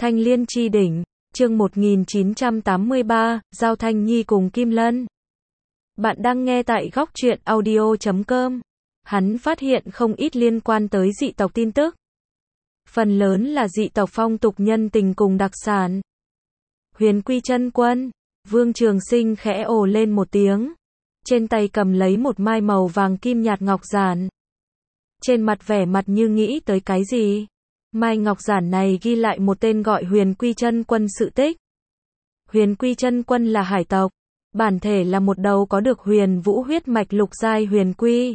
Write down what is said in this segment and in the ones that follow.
Thanh Liên chi đỉnh, chương 1983, Giao Thanh Nhi cùng Kim Lân. Bạn đang nghe tại góc truyện audio.com. Hắn phát hiện không ít liên quan tới dị tộc tin tức. Phần lớn là dị tộc phong tục nhân tình cùng đặc sản. Huyền Quy Chân Quân, Vương Trường Sinh khẽ ồ lên một tiếng. Trên tay cầm lấy một mai màu vàng kim nhạt ngọc giản. Trên mặt vẻ mặt như nghĩ tới cái gì. Mai ngọc giản này ghi lại một tên gọi Huyền Quy Chân Quân sự tích. Huyền Quy Chân Quân là hải tộc, bản thể là một đầu có được huyền vũ huyết mạch lục giai huyền quy.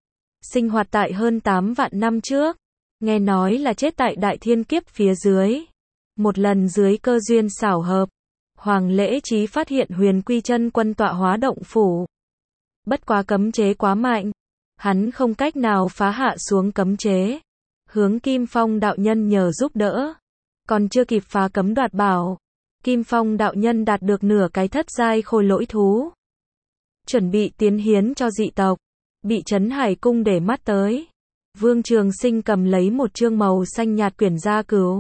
Sinh hoạt tại hơn 8 vạn năm trước, nghe nói là chết tại đại thiên kiếp phía dưới. Một lần dưới cơ duyên xảo hợp, Hoàng Lễ Chí phát hiện Huyền Quy Chân Quân tọa hóa động phủ. Bất quá cấm chế quá mạnh, hắn không cách nào phá hạ xuống cấm chế. Hướng Kim Phong đạo nhân nhờ giúp đỡ. Còn chưa kịp phá cấm đoạt bảo, Kim Phong đạo nhân đạt được nửa cái thất giai khôi lỗi thú. Chuẩn bị tiến hiến cho dị tộc, bị Trấn Hải cung để mắt tới. Vương Trường Sinh cầm lấy một chương màu xanh nhạt quyển gia cửu.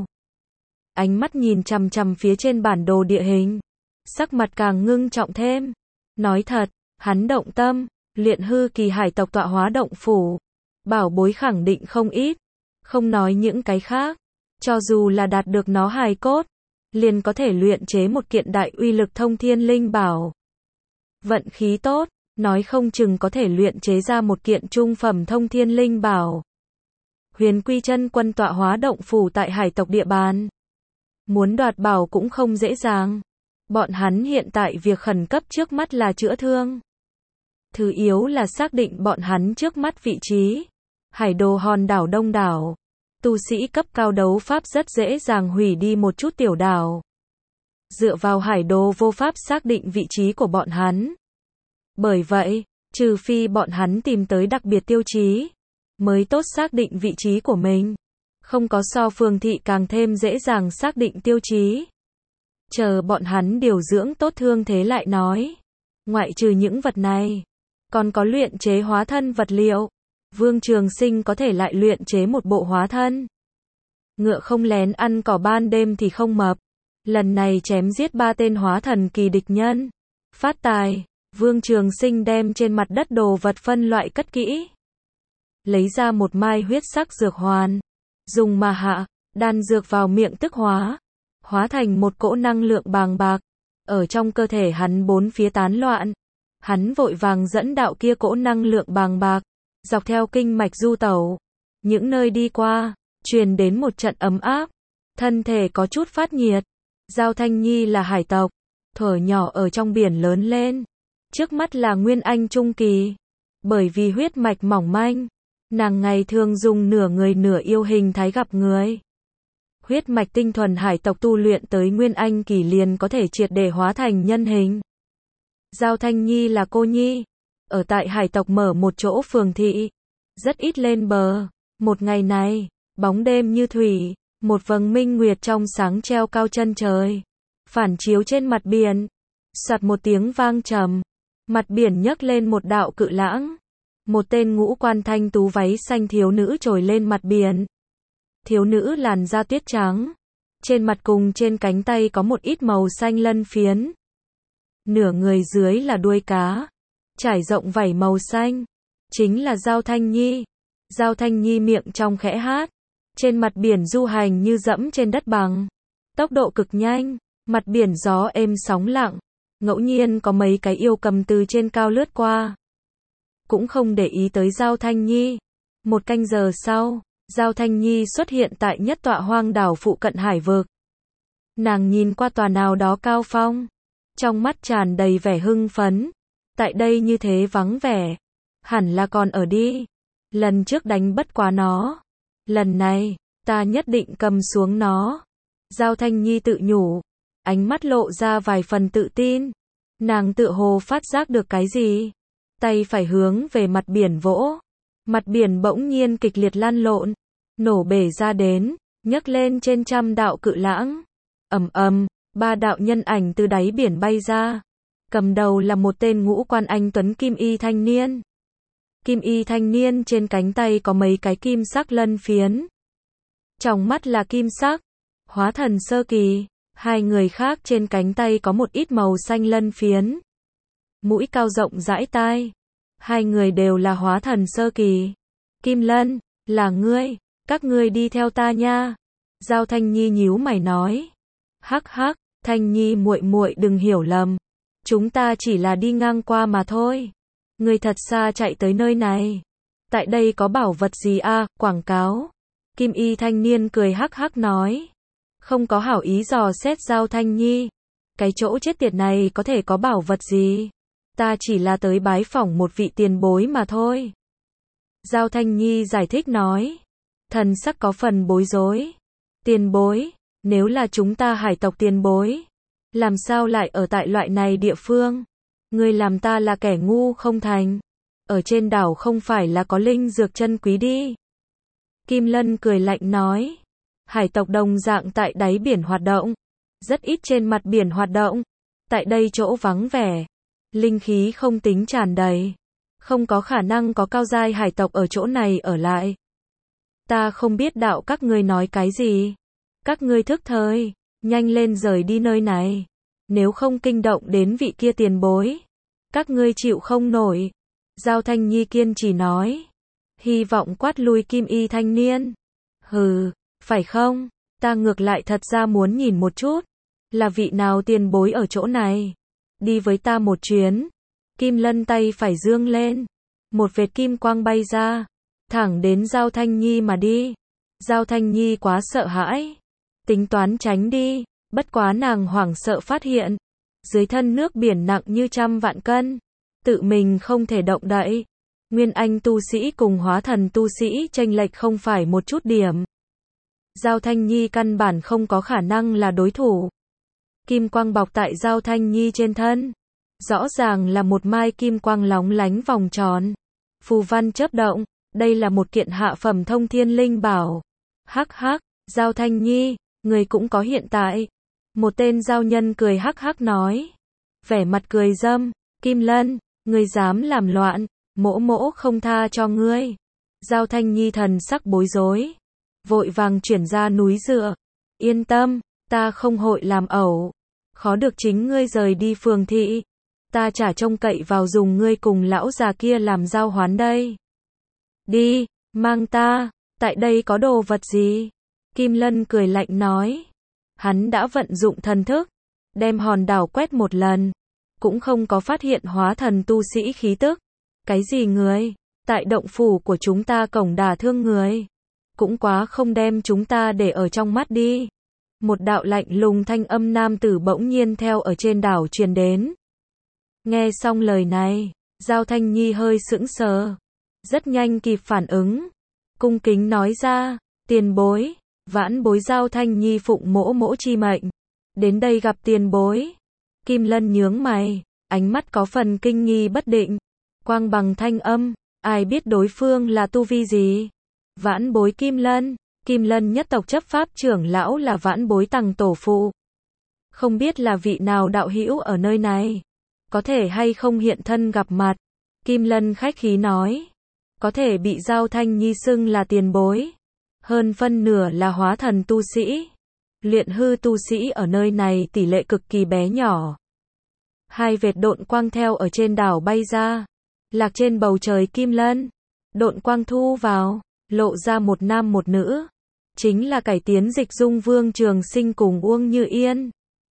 Ánh mắt nhìn chằm chằm phía trên bản đồ địa hình, sắc mặt càng ngưng trọng thêm. Nói thật, hắn động tâm, luyện hư kỳ hải tộc tọa hóa động phủ. Bảo bối khẳng định không ít. Không nói những cái khác, cho dù là đạt được nó hài cốt, liền có thể luyện chế một kiện đại uy lực thông thiên linh bảo. Vận khí tốt, nói không chừng có thể luyện chế ra một kiện trung phẩm thông thiên linh bảo. Huyền Quy Chân Quân tọa hóa động phủ tại hải tộc địa bàn. Muốn đoạt bảo cũng không dễ dàng. Bọn hắn hiện tại việc khẩn cấp trước mắt là chữa thương. Thứ yếu là xác định bọn hắn trước mắt vị trí. Hải đồ hòn đảo đông đảo. Tu sĩ cấp cao đấu pháp rất dễ dàng hủy đi một chút tiểu đảo. Dựa vào hải đồ vô pháp xác định vị trí của bọn hắn. Bởi vậy, trừ phi bọn hắn tìm tới đặc biệt tiêu chí, mới tốt xác định vị trí của mình. Không có so phường thị càng thêm dễ dàng xác định tiêu chí. Chờ bọn hắn điều dưỡng tốt thương thế lại nói. Ngoại trừ những vật này, còn có luyện chế hóa thân vật liệu. Vương Trường Sinh có thể lại luyện chế một bộ hóa thân. Ngựa không lén ăn cỏ ban đêm thì không mập. Lần này chém giết 3 tên hóa thần kỳ địch nhân. Phát tài, Vương Trường Sinh đem trên mặt đất đồ vật phân loại cất kỹ. Lấy ra một mai huyết sắc dược hoàn. Dùng mà hạ, đan dược vào miệng tức hóa. Hóa thành một cỗ năng lượng bàng bạc. Ở trong cơ thể hắn bốn phía tán loạn. Hắn vội vàng dẫn đạo kia cỗ năng lượng bàng bạc. Dọc theo kinh mạch du tẩu, những nơi đi qua, truyền đến một trận ấm áp, thân thể có chút phát nhiệt. Giao Thanh Nhi là hải tộc, thuở nhỏ ở trong biển lớn lên, trước mắt là nguyên anh trung kỳ, bởi vì huyết mạch mỏng manh, nàng ngày thường dùng nửa người nửa yêu hình thái gặp người. Huyết mạch tinh thuần hải tộc tu luyện tới nguyên anh kỳ liền có thể triệt để hóa thành nhân hình. Giao Thanh Nhi là cô nhi. Ở tại hải tộc mở một chỗ phường thị, rất ít lên bờ. Một ngày này, bóng đêm như thủy, một vầng minh nguyệt trong sáng treo cao chân trời, phản chiếu trên mặt biển. Soạt một tiếng vang trầm, mặt biển nhấc lên một đạo cự lãng. Một tên ngũ quan thanh tú váy xanh thiếu nữ trồi lên mặt biển. Thiếu nữ làn da tuyết trắng, trên mặt cùng trên cánh tay có một ít màu xanh lân phiến. Nửa người dưới là đuôi cá, trải rộng vảy màu xanh, chính là Giao Thanh Nhi. Giao Thanh Nhi miệng trong khẽ hát, trên mặt biển du hành như dẫm trên đất bằng, tốc độ cực nhanh, mặt biển gió êm sóng lặng, ngẫu nhiên có mấy cái yêu cầm từ trên cao lướt qua. Cũng không để ý tới Giao Thanh Nhi. Một canh giờ sau, Giao Thanh Nhi xuất hiện tại nhất tọa hoang đảo phụ cận hải vực. Nàng nhìn qua tòa nào đó cao phong, trong mắt tràn đầy vẻ hưng phấn. Tại đây như thế vắng vẻ, hẳn là còn ở đi. Lần trước đánh bất quá nó, lần này, ta nhất định cầm xuống nó. Giao Thanh Nhi tự nhủ, ánh mắt lộ ra vài phần tự tin. Nàng tựa hồ phát giác được cái gì, tay phải hướng về mặt biển vỗ. Mặt biển bỗng nhiên kịch liệt lăn lộn, nổ bể ra đến, nhấc lên trên trăm đạo cự lãng. Ầm ầm, 3 đạo nhân ảnh từ đáy biển bay ra. Cầm đầu là một tên ngũ quan anh tuấn kim y thanh niên. Kim y thanh niên trên cánh tay có mấy cái kim sắc lân phiến. Trong mắt là kim sắc, Hóa thần sơ kỳ, hai người khác trên cánh tay có một ít màu xanh lân phiến. Mũi cao rộng dãi tai. Hai người đều là hóa thần sơ kỳ. Kim Lân, là ngươi, các ngươi đi theo ta nha. Giao Thanh Nhi nhíu mày nói. Hắc hắc, Thanh Nhi muội muội đừng hiểu lầm. Chúng ta chỉ là đi ngang qua mà thôi. Ngươi thật xa chạy tới nơi này. Tại đây có bảo vật gì à, quảng cáo. Kim y thanh niên cười hắc hắc nói. Không có hảo ý dò xét Giao Thanh Nhi. Cái chỗ chết tiệt này có thể có bảo vật gì? Ta chỉ là tới bái phỏng một vị tiền bối mà thôi. Giao Thanh Nhi giải thích nói. Thần sắc có phần bối rối. Tiền bối, nếu là chúng ta hải tộc tiền bối, làm sao lại ở tại loại này địa phương? Ngươi làm ta là kẻ ngu không thành? Ở trên đảo không phải là có linh dược chân quý đi? Kim Lân cười lạnh nói. Hải tộc đồng dạng tại đáy biển hoạt động, rất ít trên mặt biển hoạt động. Tại đây chỗ vắng vẻ, linh khí không tính tràn đầy, không có khả năng có cao giai hải tộc ở chỗ này ở lại. Ta không biết đạo các ngươi nói cái gì. Các ngươi thức thời, nhanh lên rời đi nơi này. Nếu không kinh động đến vị kia tiền bối, các ngươi chịu không nổi. Giao Thanh Nhi kiên trì nói. Hy vọng quát lui kim y thanh niên. Hừ, phải không? Ta ngược lại thật ra muốn nhìn một chút. Là vị nào tiền bối ở chỗ này? Đi với ta một chuyến. Kim Lân tay phải dương lên. Một vệt kim quang bay ra. Thẳng đến Giao Thanh Nhi mà đi. Giao Thanh Nhi quá sợ hãi. Tính toán tránh đi. Bất quá nàng hoảng sợ phát hiện. Dưới thân nước biển nặng như trăm vạn cân. Tự mình không thể động đậy. Nguyên Anh tu sĩ cùng hóa thần tu sĩ chênh lệch không phải một chút điểm. Giao Thanh Nhi căn bản không có khả năng là đối thủ. Kim quang bọc tại Giao Thanh Nhi trên thân. Rõ ràng là một mai kim quang lóng lánh vòng tròn. Phù văn chớp động. Đây là một kiện hạ phẩm thông thiên linh bảo. Hắc hắc, Giao Thanh Nhi, người cũng có hiện tại. Một tên giao nhân cười hắc hắc nói. Vẻ mặt cười dâm. Kim Lân, ngươi dám làm loạn, mỗ mỗ không tha cho ngươi. Giao Thanh Nhi thần sắc bối rối. Vội vàng chuyển ra núi dựa. Yên tâm, ta không hội làm ẩu. Khó được chính ngươi rời đi phường thị. Ta chả trông cậy vào dùng ngươi cùng lão già kia làm giao hoán đây. Đi, mang ta, tại đây có đồ vật gì? Kim Lân cười lạnh nói. Hắn đã vận dụng thần thức, đem hòn đảo quét một lần. Cũng không có phát hiện hóa thần tu sĩ khí tức. Cái gì người? Tại động phủ của chúng ta cổng đả thương người. Cũng quá không đem chúng ta để ở trong mắt đi. Một đạo lạnh lùng thanh âm nam tử bỗng nhiên theo ở trên đảo truyền đến. Nghe xong lời này, Giao Thanh Nhi hơi sững sờ. Rất nhanh kịp phản ứng. Cung kính nói ra, tiền bối, vãn bối Giao Thanh Nhi phụng mỗ mỗ chi mệnh. Đến đây gặp tiền bối. Kim Lân nhướng mày, ánh mắt có phần kinh nghi bất định. Quang bằng thanh âm, ai biết đối phương là tu vi gì? Vãn bối Kim Lân. Kim Lân nhất tộc chấp pháp trưởng lão là vãn bối Tằng tổ phụ. Không biết là vị nào đạo hữu ở nơi này. Có thể hay không hiện thân gặp mặt. Kim Lân khách khí nói. Có thể bị Giao Thanh Nhi xưng là tiền bối. Hơn phân nửa là hóa thần tu sĩ. Luyện hư tu sĩ ở nơi này tỷ lệ cực kỳ bé nhỏ. Hai vệt độn quang theo ở trên đảo bay ra. Lạc trên bầu trời Kim Lân. Độn quang thu vào. Lộ ra một nam một nữ. Chính là cải tiến dịch dung Vương Trường Sinh cùng Uông Như Yên.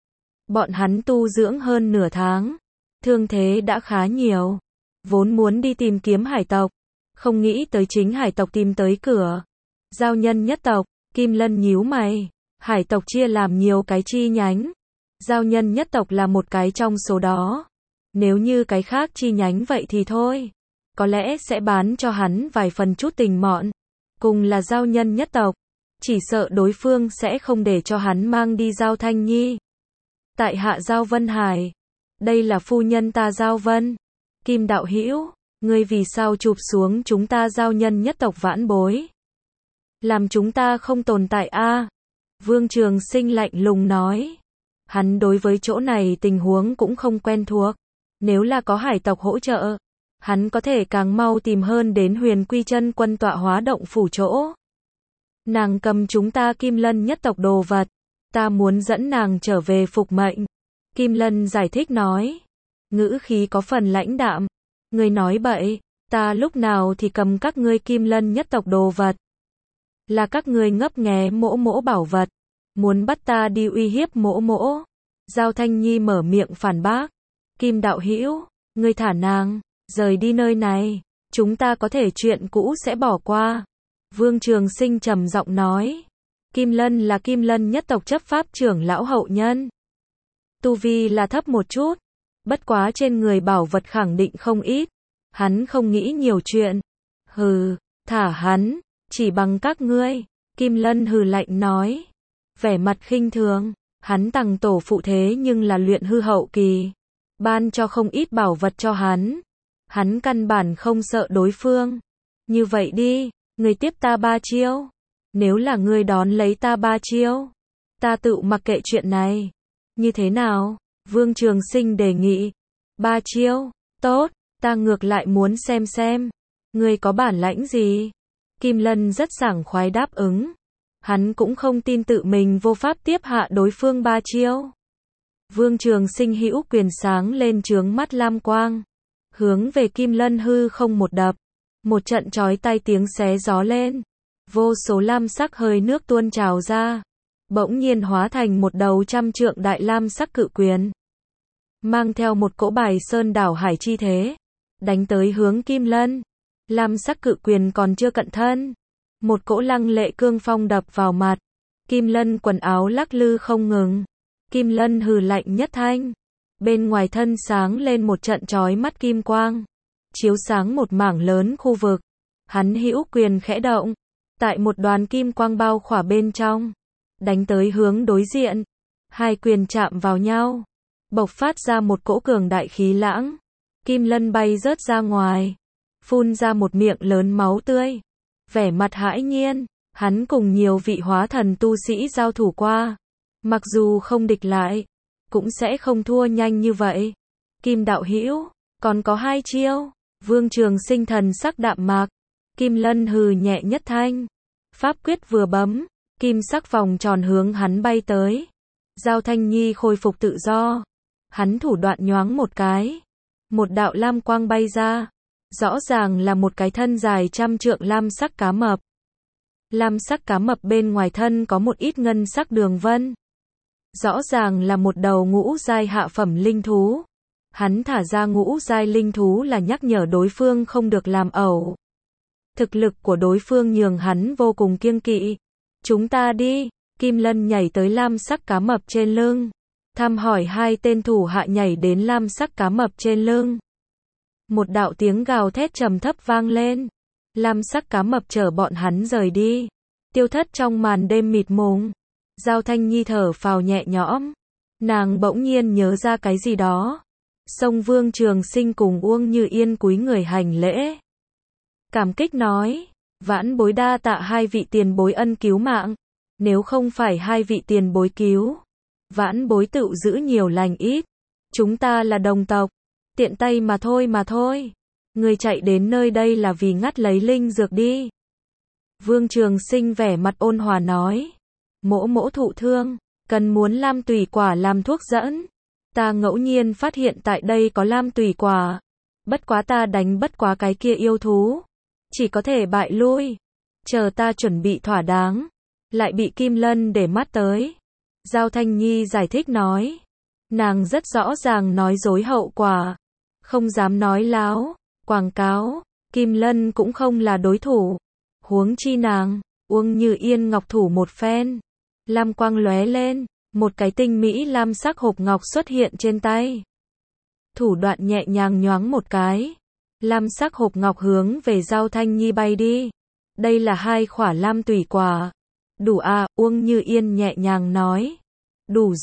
Bọn hắn tu dưỡng hơn nửa tháng. Thương thế đã khá nhiều. Vốn muốn đi tìm kiếm hải tộc. Không nghĩ tới chính hải tộc tìm tới cửa. Giao nhân nhất tộc. Kim Lân nhíu mày. Hải tộc chia làm nhiều cái chi nhánh. Giao nhân nhất tộc là một cái trong số đó. Nếu như cái khác chi nhánh vậy thì thôi. Có lẽ sẽ bán cho hắn vài phần chút tình mọn. Cùng là giao nhân nhất tộc. Chỉ sợ đối phương sẽ không để cho hắn mang đi Giao Thanh Nhi. Tại hạ Giao Vân Hải. Đây là phu nhân ta Giao Vân. Kim đạo hữu, ngươi vì sao chụp xuống chúng ta giao nhân nhất tộc vãn bối? Làm chúng ta không tồn tại a? Vương Trường Sinh lạnh lùng nói. Hắn đối với chỗ này tình huống cũng không quen thuộc. Nếu là có hải tộc hỗ trợ, hắn có thể càng mau tìm hơn đến Huyền Quy Chân Quân tọa hóa động phủ chỗ. Nàng cầm chúng ta Kim Lân nhất tộc đồ vật, Ta muốn dẫn nàng trở về phục mệnh. Kim Lân giải thích nói. Ngữ khí có phần lãnh đạm. Ngươi nói bậy, ta lúc nào thì cầm các ngươi Kim Lân nhất tộc đồ vật. Là các ngươi ngấp nghé mỗ mỗ bảo vật. Muốn bắt ta đi uy hiếp mỗ mỗ. Giao Thanh Nhi mở miệng phản bác. Kim đạo hữu, ngươi thả nàng, rời đi nơi này. Chúng ta có thể chuyện cũ sẽ bỏ qua. Vương Trường Sinh trầm giọng nói. Kim Lân là Kim Lân nhất tộc chấp pháp trưởng lão hậu nhân. Tu vi là thấp một chút. Bất quá trên người bảo vật khẳng định không ít. Hắn không nghĩ nhiều chuyện. Hừ, thả hắn, chỉ bằng các ngươi. Kim Lân hừ lạnh nói. Vẻ mặt khinh thường. Hắn tằng tổ phụ thế nhưng là luyện hư hậu kỳ. Ban cho không ít bảo vật cho hắn. Hắn căn bản không sợ đối phương. Như vậy đi, ngươi tiếp ta 3 chiêu. Nếu là ngươi đón lấy ta 3 chiêu, ta tự mặc kệ chuyện này. Như thế nào? Vương Trường Sinh đề nghị. 3 chiêu, tốt, ta ngược lại muốn xem. Ngươi có bản lãnh gì? Kim Lân rất sảng khoái đáp ứng. Hắn cũng không tin tự mình vô pháp tiếp hạ đối phương 3 chiêu. Vương Trường Sinh hữu quyền sáng lên trướng mắt lam quang. Hướng về Kim Lân hư không một đập. Một trận chói tai tiếng xé gió lên. Vô số lam sắc hơi nước tuôn trào ra. Bỗng nhiên hóa thành một đầu 100 trượng đại lam sắc cự quyền. Mang theo một cỗ bài sơn đảo hải chi thế. Đánh tới hướng Kim Lân. Lam sắc cự quyền còn chưa cận thân. Một cỗ lăng lệ cương phong đập vào mặt. Kim Lân quần áo lắc lư không ngừng. Kim Lân hừ lạnh nhất thanh. Bên ngoài thân sáng lên một trận chói mắt kim quang. Chiếu sáng một mảng lớn khu vực. Hắn hữu quyền khẽ động. Tại một đoàn kim quang bao khỏa bên trong. Đánh tới hướng đối diện. Hai quyền chạm vào nhau. Bộc phát ra một cỗ cường đại khí lãng. Kim Lân bay rớt ra ngoài. Phun ra một miệng lớn máu tươi. Vẻ mặt hãi nhiên. Hắn cùng nhiều vị hóa thần tu sĩ giao thủ qua. Mặc dù không địch lại, cũng sẽ không thua nhanh như vậy. Kim đạo hữu, còn có 2 chiêu. Vương Trường Sinh thần sắc đạm mạc. Kim Lân hừ nhẹ nhất thanh. Pháp quyết vừa bấm, kim sắc vòng tròn hướng hắn bay tới. Giao Thanh Nhi khôi phục tự do. Hắn thủ đoạn nhoáng một cái. Một đạo lam quang bay ra. Rõ ràng là một cái thân dài 100 trượng lam sắc cá mập. Lam sắc cá mập bên ngoài thân có một ít ngân sắc đường vân. Rõ ràng là một đầu ngũ giai hạ phẩm linh thú. Hắn thả ra ngũ giai linh thú là nhắc nhở đối phương không được làm ẩu. Thực lực của đối phương nhường hắn vô cùng kiêng kỵ. Chúng ta đi. Kim Lân nhảy tới lam sắc cá mập trên lưng. Thăm hỏi 2 tên thủ hạ nhảy đến lam sắc cá mập trên lưng. Một đạo tiếng gào thét trầm thấp vang lên. Lam sắc cá mập chở bọn hắn rời đi. Tiêu thất trong màn đêm mịt mùng. Giao Thanh Nhi thở phào nhẹ nhõm. Nàng bỗng nhiên nhớ ra cái gì đó. Song Vương Trường Sinh cùng Uông Như Yên cúi người hành lễ. Cảm kích nói. Vãn bối đa tạ 2 vị tiền bối ân cứu mạng. Nếu không phải 2 vị tiền bối cứu, vãn bối tự giữ nhiều lành ít. Chúng ta là đồng tộc. Tiện tay mà thôi. Người chạy đến nơi đây là vì ngắt lấy linh dược đi. Vương Trường Sinh vẻ mặt ôn hòa nói. Mỗ mỗ thụ thương, cần muốn lam tùy quả làm thuốc dẫn. Ta ngẫu nhiên phát hiện tại đây có lam tùy quả. Bất quá ta đánh bất quá cái kia yêu thú. Chỉ có thể bại lui. Chờ ta chuẩn bị thỏa đáng. Lại bị Kim Lân để mắt tới. Giao Thanh Nhi giải thích nói. Nàng rất rõ ràng nói dối hậu quả. Không dám nói láo, quảng cáo. Kim Lân cũng không là đối thủ. Huống chi nàng, Uông Như Yên ngọc thủ một phen. Lam quang lóe lên, một cái tinh mỹ lam sắc hộp ngọc xuất hiện trên tay. Thủ đoạn nhẹ nhàng nhoáng một cái. Lam sắc hộp ngọc hướng về Giao Thanh Nhi bay đi. Đây là 2 khỏa lam tùy quả. Đủ à, Uông Như Yên nhẹ nhàng nói. Đủ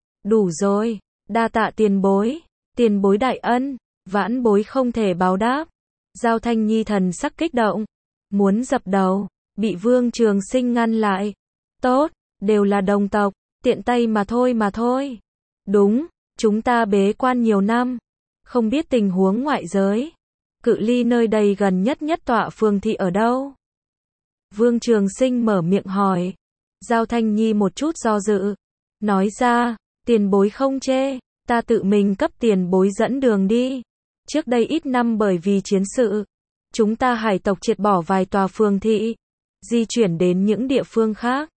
rồi, đa tạ tiền bối đại ân, vãn bối không thể báo đáp. Giao Thanh Nhi thần sắc kích động, muốn dập đầu, bị Vương Trường Sinh ngăn lại. Tốt, đều là đồng tộc, tiện tay mà thôi. Đúng, chúng ta bế quan nhiều năm, không biết tình huống ngoại giới. Cự ly nơi đây gần nhất tọa phường thị ở đâu? Vương Trường Sinh mở miệng hỏi. Giao Thanh Nhi một chút do dự. nói ra, tiền bối không chê, ta tự mình cấp tiền bối dẫn đường đi. Trước đây ít năm bởi vì chiến sự, chúng ta hải tộc triệt bỏ vài tòa phường thị, di chuyển đến những địa phương khác.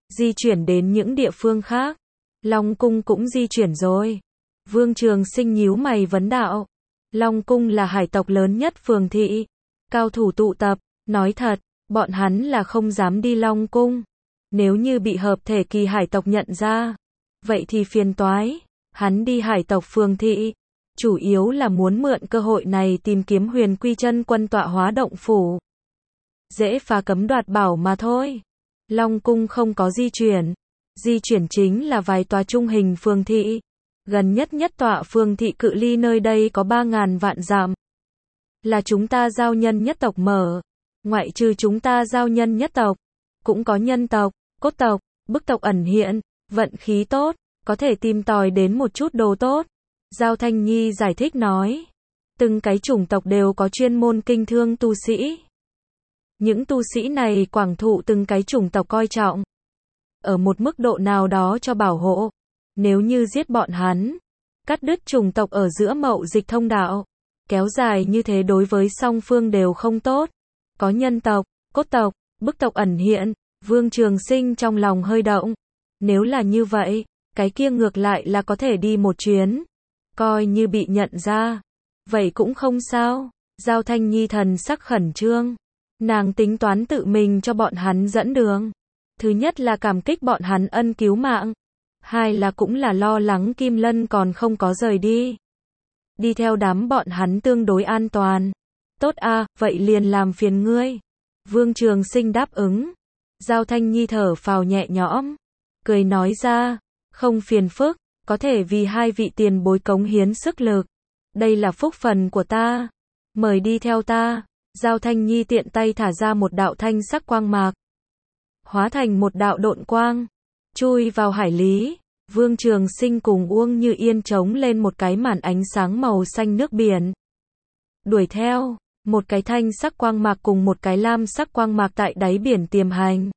Long Cung cũng di chuyển rồi. Vương Trường Sinh nhíu mày vấn đạo. Long Cung là hải tộc lớn nhất phường thị. Cao thủ tụ tập, nói thật, bọn hắn là không dám đi Long Cung. Nếu như bị hợp thể kỳ hải tộc nhận ra, vậy thì phiền toái. Hắn đi hải tộc phường thị, chủ yếu là muốn mượn cơ hội này tìm kiếm Huyền Quy Chân Quân tọa hóa động phủ. Dễ phá cấm đoạt bảo mà thôi. Long Cung không có di chuyển chính là vài tòa trung hình phường thị. Gần nhất tọa phường thị cự ly nơi đây có 3.000 vạn dặm. Là chúng ta giao nhân nhất tộc mở. Ngoại trừ chúng ta giao nhân nhất tộc, cũng có nhân tộc, cốt tộc, bức tộc ẩn hiện, vận khí tốt, có thể tìm tòi đến một chút đồ tốt. Giao Thanh Nhi giải thích nói. Từng cái chủng tộc đều có chuyên môn kinh thương tu sĩ. Những tu sĩ này quảng thụ từng cái chủng tộc coi trọng. Ở một mức độ nào đó cho bảo hộ. Nếu như giết bọn hắn, cắt đứt chủng tộc ở giữa mậu dịch thông đạo, kéo dài như thế đối với song phương đều không tốt. Có nhân tộc, cốt tộc, bức tộc ẩn hiện, Vương Trường Sinh trong lòng hơi động. Nếu là như vậy, cái kia ngược lại là có thể đi một chuyến. Coi như bị nhận ra, vậy cũng không sao. Giao Thanh Nhi thần sắc khẩn trương. Nàng tính toán tự mình cho bọn hắn dẫn đường. Thứ nhất là cảm kích bọn hắn ân cứu mạng. Hai là cũng là lo lắng Kim Lân còn không có rời đi. Đi theo đám bọn hắn tương đối an toàn. Tốt a, vậy liền làm phiền ngươi. Vương Trường Sinh đáp ứng. Giao Thanh Nhi thở phào nhẹ nhõm. Cười nói ra, không phiền phức, có thể vì hai vị tiền bối cống hiến sức lực. Đây là phúc phần của ta. Mời đi theo ta. Giao Thanh Nhi tiện tay thả ra một đạo thanh sắc quang mạc. Hóa thành một đạo độn quang. Chui vào hải lý. Vương Trường Sinh cùng Uông Như Yên chống lên một cái màn ánh sáng màu xanh nước biển. Đuổi theo, một cái thanh sắc quang mạc cùng một cái lam sắc quang mạc tại đáy biển tiềm hành.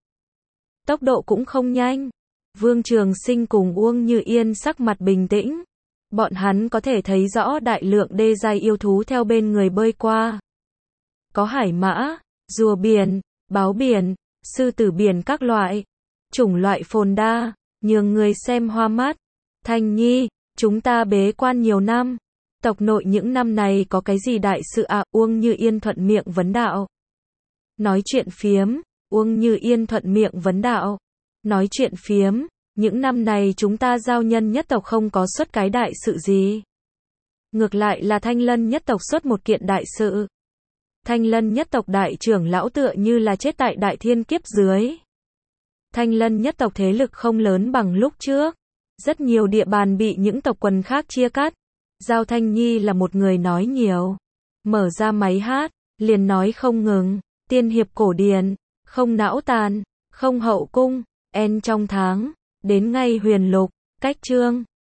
Tốc độ cũng không nhanh. Vương Trường Sinh cùng Uông Như Yên sắc mặt bình tĩnh. Bọn hắn có thể thấy rõ đại lượng đê giai yêu thú theo bên người bơi qua. Có hải mã, rùa biển, báo biển, sư tử biển các loại. Chủng loại phồn đa, nhường người xem hoa mắt. Thanh Nhi, chúng ta bế quan nhiều năm. Tộc nội những năm này có cái gì đại sự à? Uông Như Yên thuận miệng vấn đạo. Nói chuyện phiếm, Uông Như Yên thuận miệng vấn đạo. Nói chuyện phiếm, những năm này chúng ta giao nhân nhất tộc không có xuất cái đại sự gì. Ngược lại là Thanh Lân nhất tộc xuất một kiện đại sự. Thanh Lân nhất tộc đại trưởng lão tựa như là chết tại đại thiên kiếp dưới. Thanh Lân nhất tộc thế lực không lớn bằng lúc trước. Rất nhiều địa bàn bị những tộc quần khác chia cắt. Giao Thanh Nhi là một người nói nhiều. Mở ra máy hát, liền nói không ngừng. Tiên hiệp cổ điển, không não tàn, không hậu cung, en trong tháng, đến ngay huyền lục, cách chương.